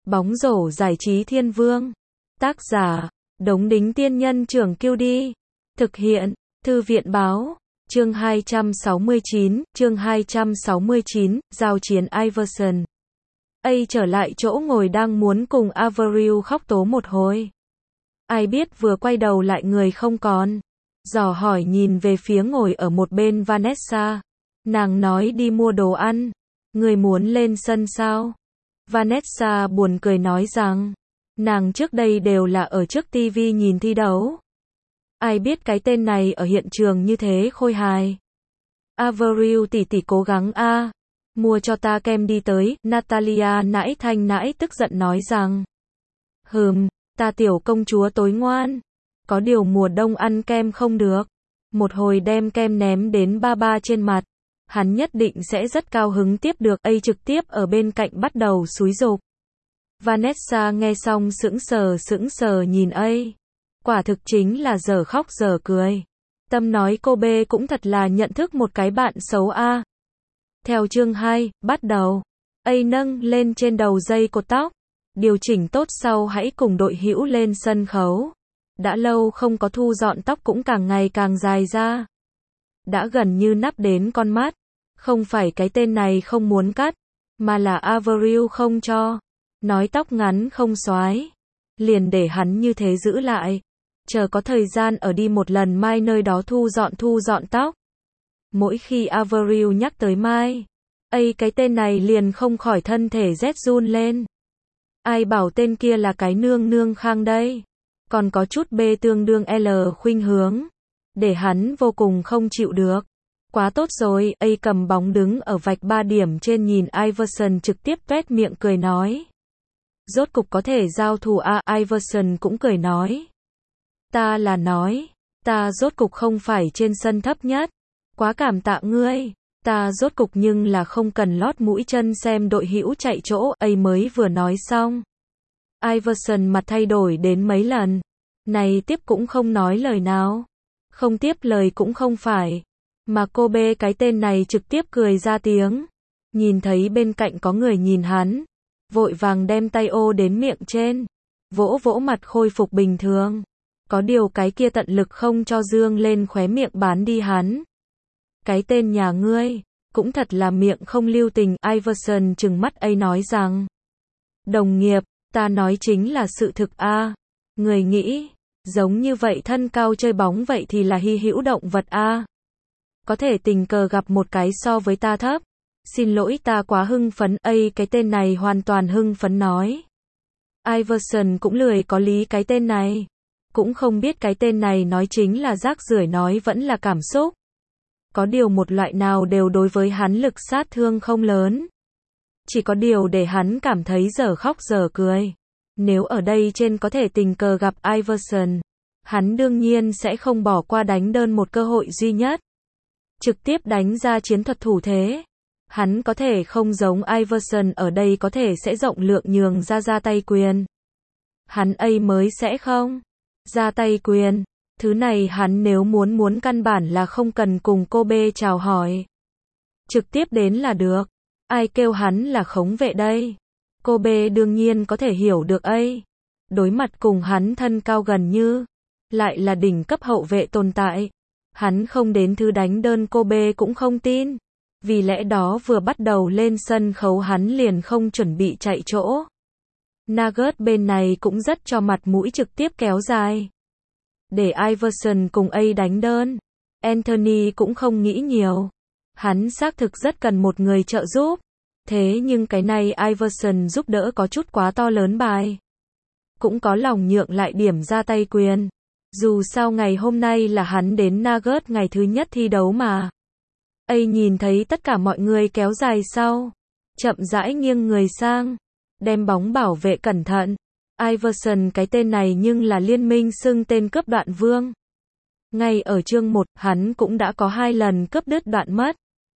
Bóng rổ giải trí thiên vương. Tác giả, Đống Đính Tiên Nhân Trưởng Kiêu Đi. Thực hiện, Thư viện Báo. Chương 269, giao chiến Iverson. Trở lại chỗ ngồi đang muốn cùng Avril khóc tố một hồi. Ai biết vừa quay đầu lại người không còn. Dò hỏi nhìn về phía ngồi ở một bên Vanessa. Nàng nói đi mua đồ ăn. Người muốn lên sân sao? Vanessa buồn cười nói rằng, nàng trước đây đều là ở trước TV nhìn thi đấu. Ai biết cái tên này ở hiện trường như thế khôi hài. Avril tỷ tỷ cố gắng a, mua cho ta kem đi tới. Natalia nãi thanh nãi tức giận nói rằng, ta tiểu công chúa tối ngoan. Có điều mùa đông ăn kem không được. Một hồi đem kem ném đến ba trên mặt. Hắn nhất định sẽ rất cao hứng tiếp được. Trực tiếp ở bên cạnh bắt đầu xúi giục. Vanessa nghe xong sững sờ nhìn quả thực chính là giờ khóc giờ cười. Tâm nói cô B cũng thật là nhận thức một cái bạn xấu a. Theo chương 2, bắt đầu. Nâng lên trên đầu dây cột tóc. Điều chỉnh tốt sau hãy cùng đội hữu lên sân khấu. Đã lâu không có thu dọn tóc cũng càng ngày càng dài ra. Đã gần như nắp đến con mắt. Không phải cái tên này không muốn cắt, mà là Avril không cho. Nói tóc ngắn không xoái. Liền để hắn như thế giữ lại. Chờ có thời gian ở đi một lần Mai nơi đó thu dọn tóc. Mỗi khi Avril nhắc tới Mai, cái tên này liền không khỏi thân thể rét run lên. Ai bảo tên kia là cái nương khang đây. Còn có chút B tương đương L khuynh hướng. Để hắn vô cùng không chịu được. Quá tốt rồi, cầm bóng đứng ở vạch 3 điểm trên nhìn Iverson trực tiếp tuét miệng cười nói. Rốt cục có thể giao thủ Iverson cũng cười nói. Ta rốt cục không phải trên sân thấp nhất. Quá cảm tạ ngươi. Ta rốt cục nhưng là không cần lót mũi chân xem đội hữu chạy chỗ. Mới vừa nói xong. Iverson mặt thay đổi đến mấy lần. Này tiếp cũng không nói lời nào. Không tiếp lời cũng không phải. Mà cô B cái tên này trực tiếp cười ra tiếng. Nhìn thấy bên cạnh có người nhìn hắn. Vội vàng đem tay ô đến miệng trên. Vỗ mặt khôi phục bình thường. Có điều cái kia tận lực không cho dương lên khóe miệng bán đi hắn. Cái tên nhà ngươi, cũng thật là miệng không lưu tình. Iverson trừng mắt nói rằng. Đồng nghiệp, ta nói chính là sự thực a. Người nghĩ, giống như vậy thân cao chơi bóng vậy thì là hy hữu động vật a. Có thể tình cờ gặp một cái so với ta thấp. Xin lỗi ta quá hưng phấn. Cái tên này hoàn toàn hưng phấn nói. Iverson cũng lười có lý cái tên này. Cũng không biết cái tên này nói chính là rác rưởi nói vẫn là cảm xúc. Có điều một loại nào đều đối với hắn lực sát thương không lớn. Chỉ có điều để hắn cảm thấy giờ khóc giờ cười. Nếu ở đây trên có thể tình cờ gặp Iverson, hắn đương nhiên sẽ không bỏ qua đánh đơn một cơ hội duy nhất. Trực tiếp đánh ra chiến thuật thủ thế. Hắn có thể không giống Iverson ở đây có thể sẽ rộng lượng nhường ra tay quyền. Hắn mới sẽ không ra tay quyền. Thứ này hắn nếu muốn căn bản là không cần cùng cô B chào hỏi. Trực tiếp đến là được. Ai kêu hắn là khống vệ đây. Cô B đương nhiên có thể hiểu được đối mặt cùng hắn thân cao gần như. Lại là đỉnh cấp hậu vệ tồn tại. Hắn không đến thứ đánh đơn cô B cũng không tin. Vì lẽ đó vừa bắt đầu lên sân khấu hắn liền không chuẩn bị chạy chỗ. Nugget bên này cũng rất cho mặt mũi trực tiếp kéo dài. Để Iverson cùng đánh đơn. Anthony cũng không nghĩ nhiều. Hắn xác thực rất cần một người trợ giúp. Thế nhưng cái này Iverson giúp đỡ có chút quá to lớn bài. Cũng có lòng nhượng lại điểm ra tay quyền. Dù sao ngày hôm nay là hắn đến Nugget ngày thứ nhất thi đấu mà. Nhìn thấy tất cả mọi người kéo dài sau. Chậm rãi nghiêng người sang. Đem bóng bảo vệ cẩn thận. Iverson cái tên này nhưng là liên minh xưng tên cướp đoạn vương. Ngay ở chương 1, hắn cũng đã có 2 lần cướp đứt đoạn mất.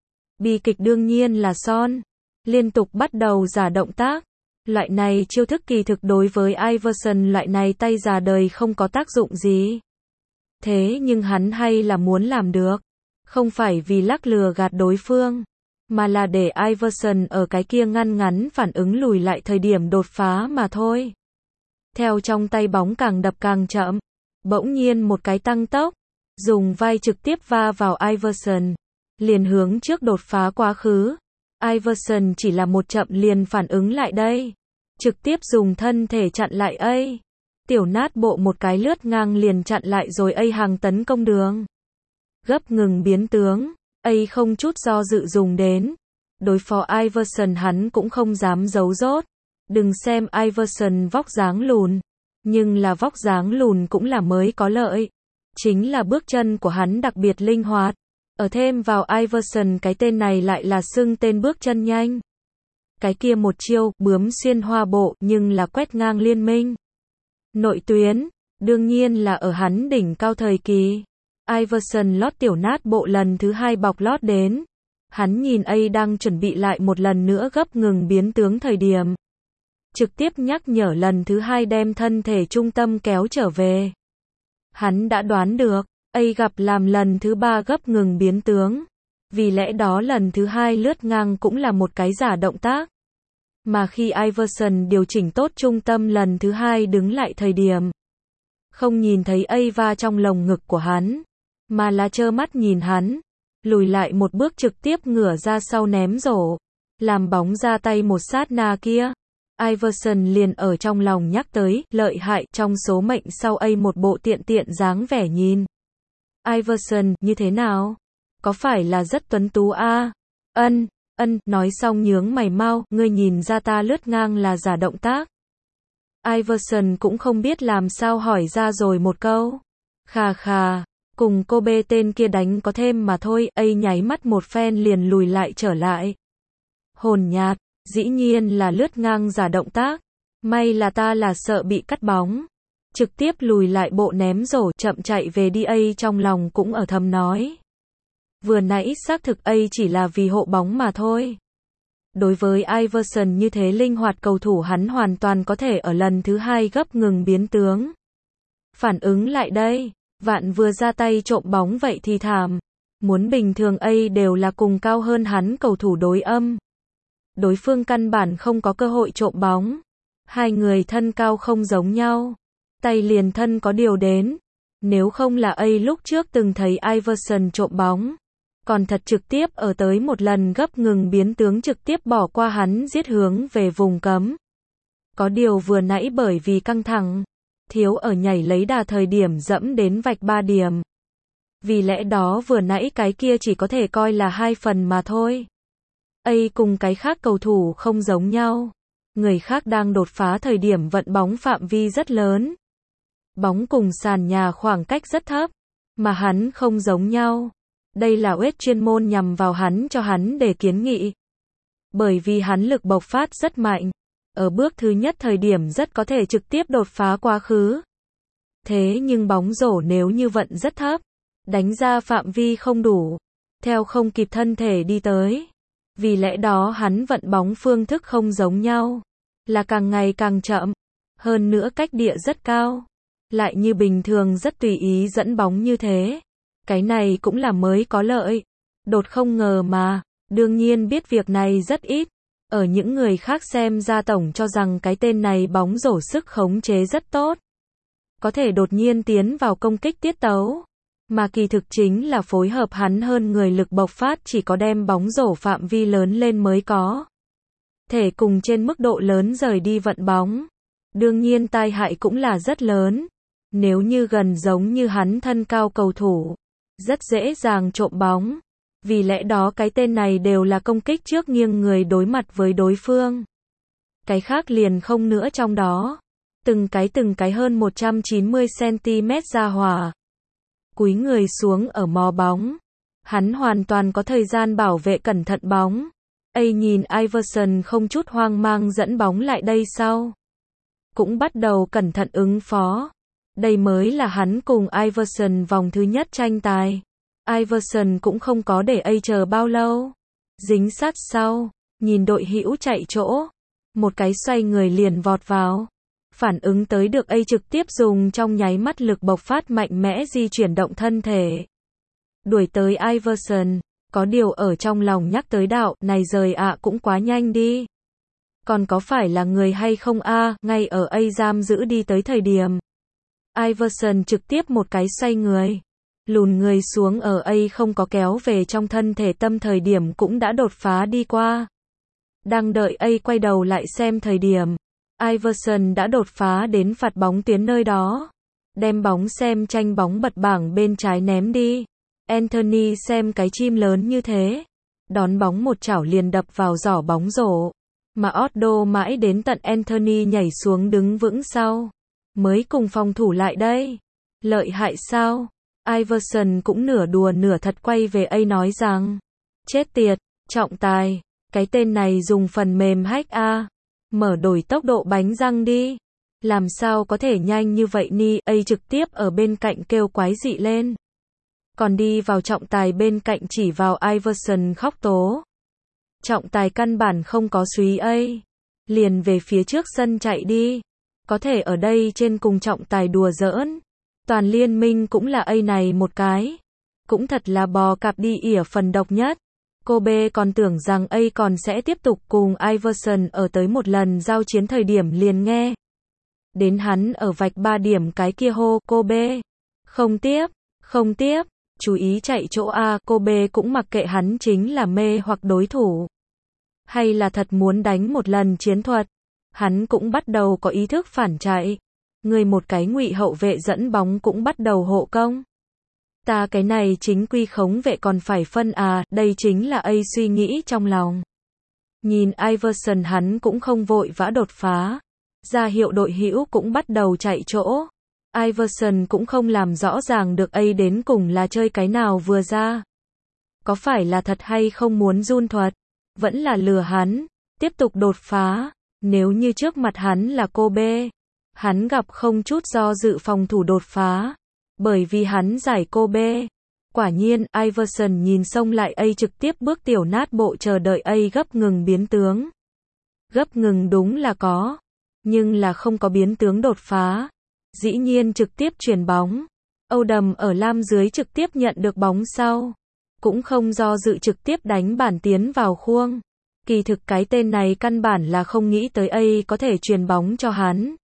Bi kịch đương nhiên là Son. Liên tục bắt đầu giả động tác. Loại này chiêu thức kỳ thực đối với Iverson loại này tay già đời không có tác dụng gì. Thế nhưng hắn hay là muốn làm được. Không phải vì lắc lừa gạt đối phương. mà là để Iverson ở cái kia ngăn ngắn phản ứng lùi lại thời điểm đột phá mà thôi. Theo trong tay bóng càng đập càng chậm, bỗng nhiên một cái tăng tốc, dùng vai trực tiếp va vào Iverson, liền hướng trước đột phá quá khứ. Iverson chỉ là một chậm liền phản ứng lại đây, trực tiếp dùng thân thể chặn lại A. Tiểu nát bộ một cái lướt ngang liền chặn lại rồi A hàng tấn công đường. Gấp ngừng biến tướng, A không chút do dự dùng đến. Đối phó Iverson hắn cũng không dám giấu dốt. Đừng xem Iverson vóc dáng lùn, nhưng là vóc dáng lùn cũng là mới có lợi. Chính là bước chân của hắn đặc biệt linh hoạt. Ở thêm vào Iverson cái tên này lại là xưng tên bước chân nhanh. Cái kia một chiêu, bướm xuyên hoa bộ, nhưng là quét ngang liên minh. Nội tuyến, đương nhiên là ở hắn đỉnh cao thời kỳ. Iverson lót tiểu nát bộ lần thứ 2 bọc lót đến. Hắn nhìn A đang chuẩn bị lại một lần nữa gấp ngừng biến tướng thời điểm. Trực tiếp nhắc nhở lần thứ 2 đem thân thể trung tâm kéo trở về. Hắn đã đoán được, A gặp làm lần thứ 3 gấp ngừng biến tướng. Vì lẽ đó lần thứ 2 lướt ngang cũng là một cái giả động tác. Mà khi Iverson điều chỉnh tốt trung tâm lần thứ 2 đứng lại thời điểm, không nhìn thấy A va trong lồng ngực của hắn, mà là trơ mắt nhìn hắn, lùi lại một bước trực tiếp ngửa ra sau ném rổ, làm bóng ra tay một sát na kia. Iverson liền ở trong lòng nhắc tới, lợi hại, trong số mệnh sau A một bộ tiện tiện dáng vẻ nhìn. Iverson, như thế nào? Có phải là rất tuấn tú a? Ân, nói xong nhướng mày mau, ngươi nhìn ra ta lướt ngang là giả động tác. Iverson cũng không biết làm sao hỏi ra rồi một câu. Khà, cùng cô bê tên kia đánh có thêm mà thôi, A nháy mắt một phen liền lùi lại trở lại. Hồn nhạt, dĩ nhiên là lướt ngang giả động tác. May là ta là sợ bị cắt bóng. Trực tiếp lùi lại bộ ném rổ, chậm chạy về đi. A trong lòng cũng ở thầm nói. Vừa nãy xác thực A chỉ là vì hộ bóng mà thôi. Đối với Iverson như thế linh hoạt cầu thủ hắn hoàn toàn có thể ở lần thứ 2 gấp ngừng biến tướng. Phản ứng lại đây, vạn vừa ra tay trộm bóng vậy thì thảm. Muốn bình thường A đều là cùng cao hơn hắn cầu thủ đối âm. Đối phương căn bản không có cơ hội trộm bóng. Hai người thân cao không giống nhau. Tay liền thân có điều đến. Nếu không là A lúc trước từng thấy Iverson trộm bóng. Còn thật trực tiếp ở tới một lần gấp ngừng biến tướng trực tiếp bỏ qua hắn giết hướng về vùng cấm. Có điều vừa nãy bởi vì căng thẳng, thiếu ở nhảy lấy đà thời điểm dẫm đến vạch 3 điểm. Vì lẽ đó vừa nãy cái kia chỉ có thể coi là 2 phần mà thôi. A cùng cái khác cầu thủ không giống nhau. Người khác đang đột phá thời điểm vận bóng phạm vi rất lớn. Bóng cùng sàn nhà khoảng cách rất thấp. Mà hắn không giống nhau. Đây là web chuyên môn nhằm vào hắn cho hắn để kiến nghị. Bởi vì hắn lực bộc phát rất mạnh. Ở bước thứ nhất thời điểm rất có thể trực tiếp đột phá quá khứ. Thế nhưng bóng rổ nếu như vận rất thấp, đánh ra phạm vi không đủ, theo không kịp thân thể đi tới. Vì lẽ đó hắn vận bóng phương thức không giống nhau, là càng ngày càng chậm, hơn nữa cách địa rất cao, lại như bình thường rất tùy ý dẫn bóng như thế. Cái này cũng là mới có lợi. Đột không ngờ mà, đương nhiên biết việc này rất ít. Ở những người khác xem ra tổng cho rằng cái tên này bóng rổ sức khống chế rất tốt. Có thể đột nhiên tiến vào công kích tiết tấu. Mà kỳ thực chính là phối hợp hắn hơn người lực bộc phát chỉ có đem bóng rổ phạm vi lớn lên mới có. Thể cùng trên mức độ lớn rời đi vận bóng. Đương nhiên tai hại cũng là rất lớn. Nếu như gần giống như hắn thân cao cầu thủ, rất dễ dàng trộm bóng. Vì lẽ đó cái tên này đều là công kích trước nghiêng người đối mặt với đối phương. Cái khác liền không nữa trong đó. Từng cái hơn 190cm ra hỏa. Cúi người xuống ở mò bóng. Hắn hoàn toàn có thời gian bảo vệ cẩn thận bóng. A nhìn Iverson không chút hoang mang dẫn bóng lại đây sau. Cũng bắt đầu cẩn thận ứng phó. Đây mới là hắn cùng Iverson vòng thứ nhất tranh tài. Iverson cũng không có để A chờ bao lâu. Dính sát sau, nhìn đội hữu chạy chỗ. Một cái xoay người liền vọt vào. Phản ứng tới được A trực tiếp dùng trong nháy mắt lực bộc phát mạnh mẽ di chuyển động thân thể. Đuổi tới Iverson. Có điều ở trong lòng nhắc tới đạo, này rời ạ cũng quá nhanh đi. Còn có phải là người hay không ngay ở A giam giữ đi tới thời điểm. Iverson trực tiếp một cái xoay người. Lùn người xuống ở A không có kéo về trong thân thể tâm thời điểm cũng đã đột phá đi qua. Đang đợi A quay đầu lại xem thời điểm. Iverson đã đột phá đến phạt bóng tuyến nơi đó. Đem bóng xem tranh bóng bật bảng bên trái ném đi. Anthony xem cái chim lớn như thế. Đón bóng một chảo liền đập vào giỏ bóng rổ. Mà Otto mãi đến tận Anthony nhảy xuống đứng vững sau. Mới cùng phòng thủ lại đây. Lợi hại sao? Iverson cũng nửa đùa nửa thật quay về A nói rằng. Chết tiệt, trọng tài. Cái tên này dùng phần mềm hack mở đổi tốc độ bánh răng đi. Làm sao có thể nhanh như vậy ni? A trực tiếp ở bên cạnh kêu quái dị lên. Còn đi vào trọng tài bên cạnh chỉ vào Iverson khóc tố. Trọng tài căn bản không có suý A. Liền về phía trước sân chạy đi. Có thể ở đây trên cùng trọng tài đùa giỡn. Toàn liên minh cũng là A này một cái. Cũng thật là bò cạp đi ỉa phần độc nhất. Kobe còn tưởng rằng A còn sẽ tiếp tục cùng Iverson ở tới một lần giao chiến thời điểm liền nghe. Đến hắn ở vạch 3 điểm cái kia hô Kobe. Không tiếp, không tiếp. Chú ý chạy chỗ Kobe cũng mặc kệ hắn chính là mê hoặc đối thủ. Hay là thật muốn đánh một lần chiến thuật. Hắn cũng bắt đầu có ý thức phản chạy. Người một cái ngụy hậu vệ dẫn bóng cũng bắt đầu hộ công. Ta cái này chính quy khống vệ còn phải phân đây chính là A suy nghĩ trong lòng. Nhìn Iverson hắn cũng không vội vã đột phá. Ra hiệu đội hữu cũng bắt đầu chạy chỗ. Iverson cũng không làm rõ ràng được A đến cùng là chơi cái nào vừa ra. Có phải là thật hay không muốn run thuật? Vẫn là lừa hắn. Tiếp tục đột phá. Nếu như trước mặt hắn là Kobe. Hắn gặp không chút do dự phòng thủ đột phá. Bởi vì hắn giải Kobe. Quả nhiên, Iverson nhìn xông lại A trực tiếp bước tiểu nát bộ chờ đợi A gấp ngừng biến tướng. Gấp ngừng đúng là có. Nhưng là không có biến tướng đột phá. Dĩ nhiên trực tiếp chuyển bóng. Âu Đầm ở lam dưới trực tiếp nhận được bóng sau. Cũng không do dự trực tiếp đánh bản tiến vào khuôn. Kỳ thực cái tên này căn bản là không nghĩ tới A có thể truyền bóng cho hắn.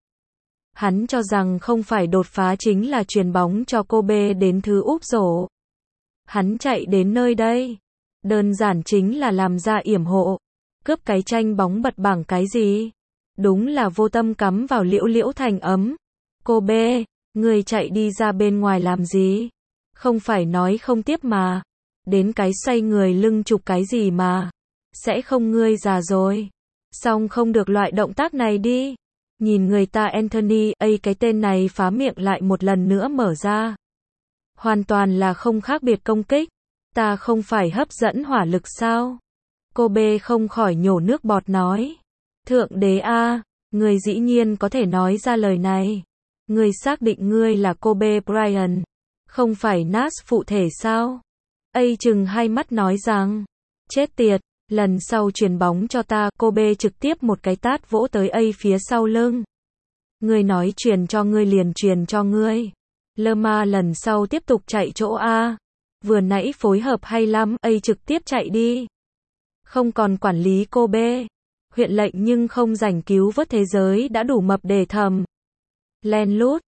Hắn cho rằng không phải đột phá chính là truyền bóng cho Kobe đến thứ úp rổ. Hắn chạy đến nơi đây. Đơn giản chính là làm ra yểm hộ. Cướp cái tranh bóng bật bảng cái gì? Đúng là vô tâm cắm vào liễu liễu thành ấm. Kobe, người chạy đi ra bên ngoài làm gì? Không phải nói không tiếp mà. Đến cái xoay người lưng chụp cái gì mà. Sẽ không ngươi già rồi. Xong không được loại động tác này đi. Nhìn người ta Anthony, cái tên này phá miệng lại một lần nữa mở ra. Hoàn toàn là không khác biệt công kích. Ta không phải hấp dẫn hỏa lực sao? Kobe không khỏi nhổ nước bọt nói. Thượng đế người dĩ nhiên có thể nói ra lời này. Ngươi xác định ngươi là Kobe Bryant. Không phải Nas phụ thể sao? A chừng hai mắt nói rằng. Chết tiệt. Lần sau truyền bóng cho ta, Kobe trực tiếp một cái tát vỗ tới A phía sau lưng. Ngươi nói truyền cho ngươi liền truyền cho ngươi. Lema lần sau tiếp tục chạy chỗ A. Vừa nãy phối hợp hay lắm, A trực tiếp chạy đi. Không còn quản lý Kobe. Huyện lệnh nhưng không rảnh cứu vớt thế giới đã đủ mập để thầm. Len lút.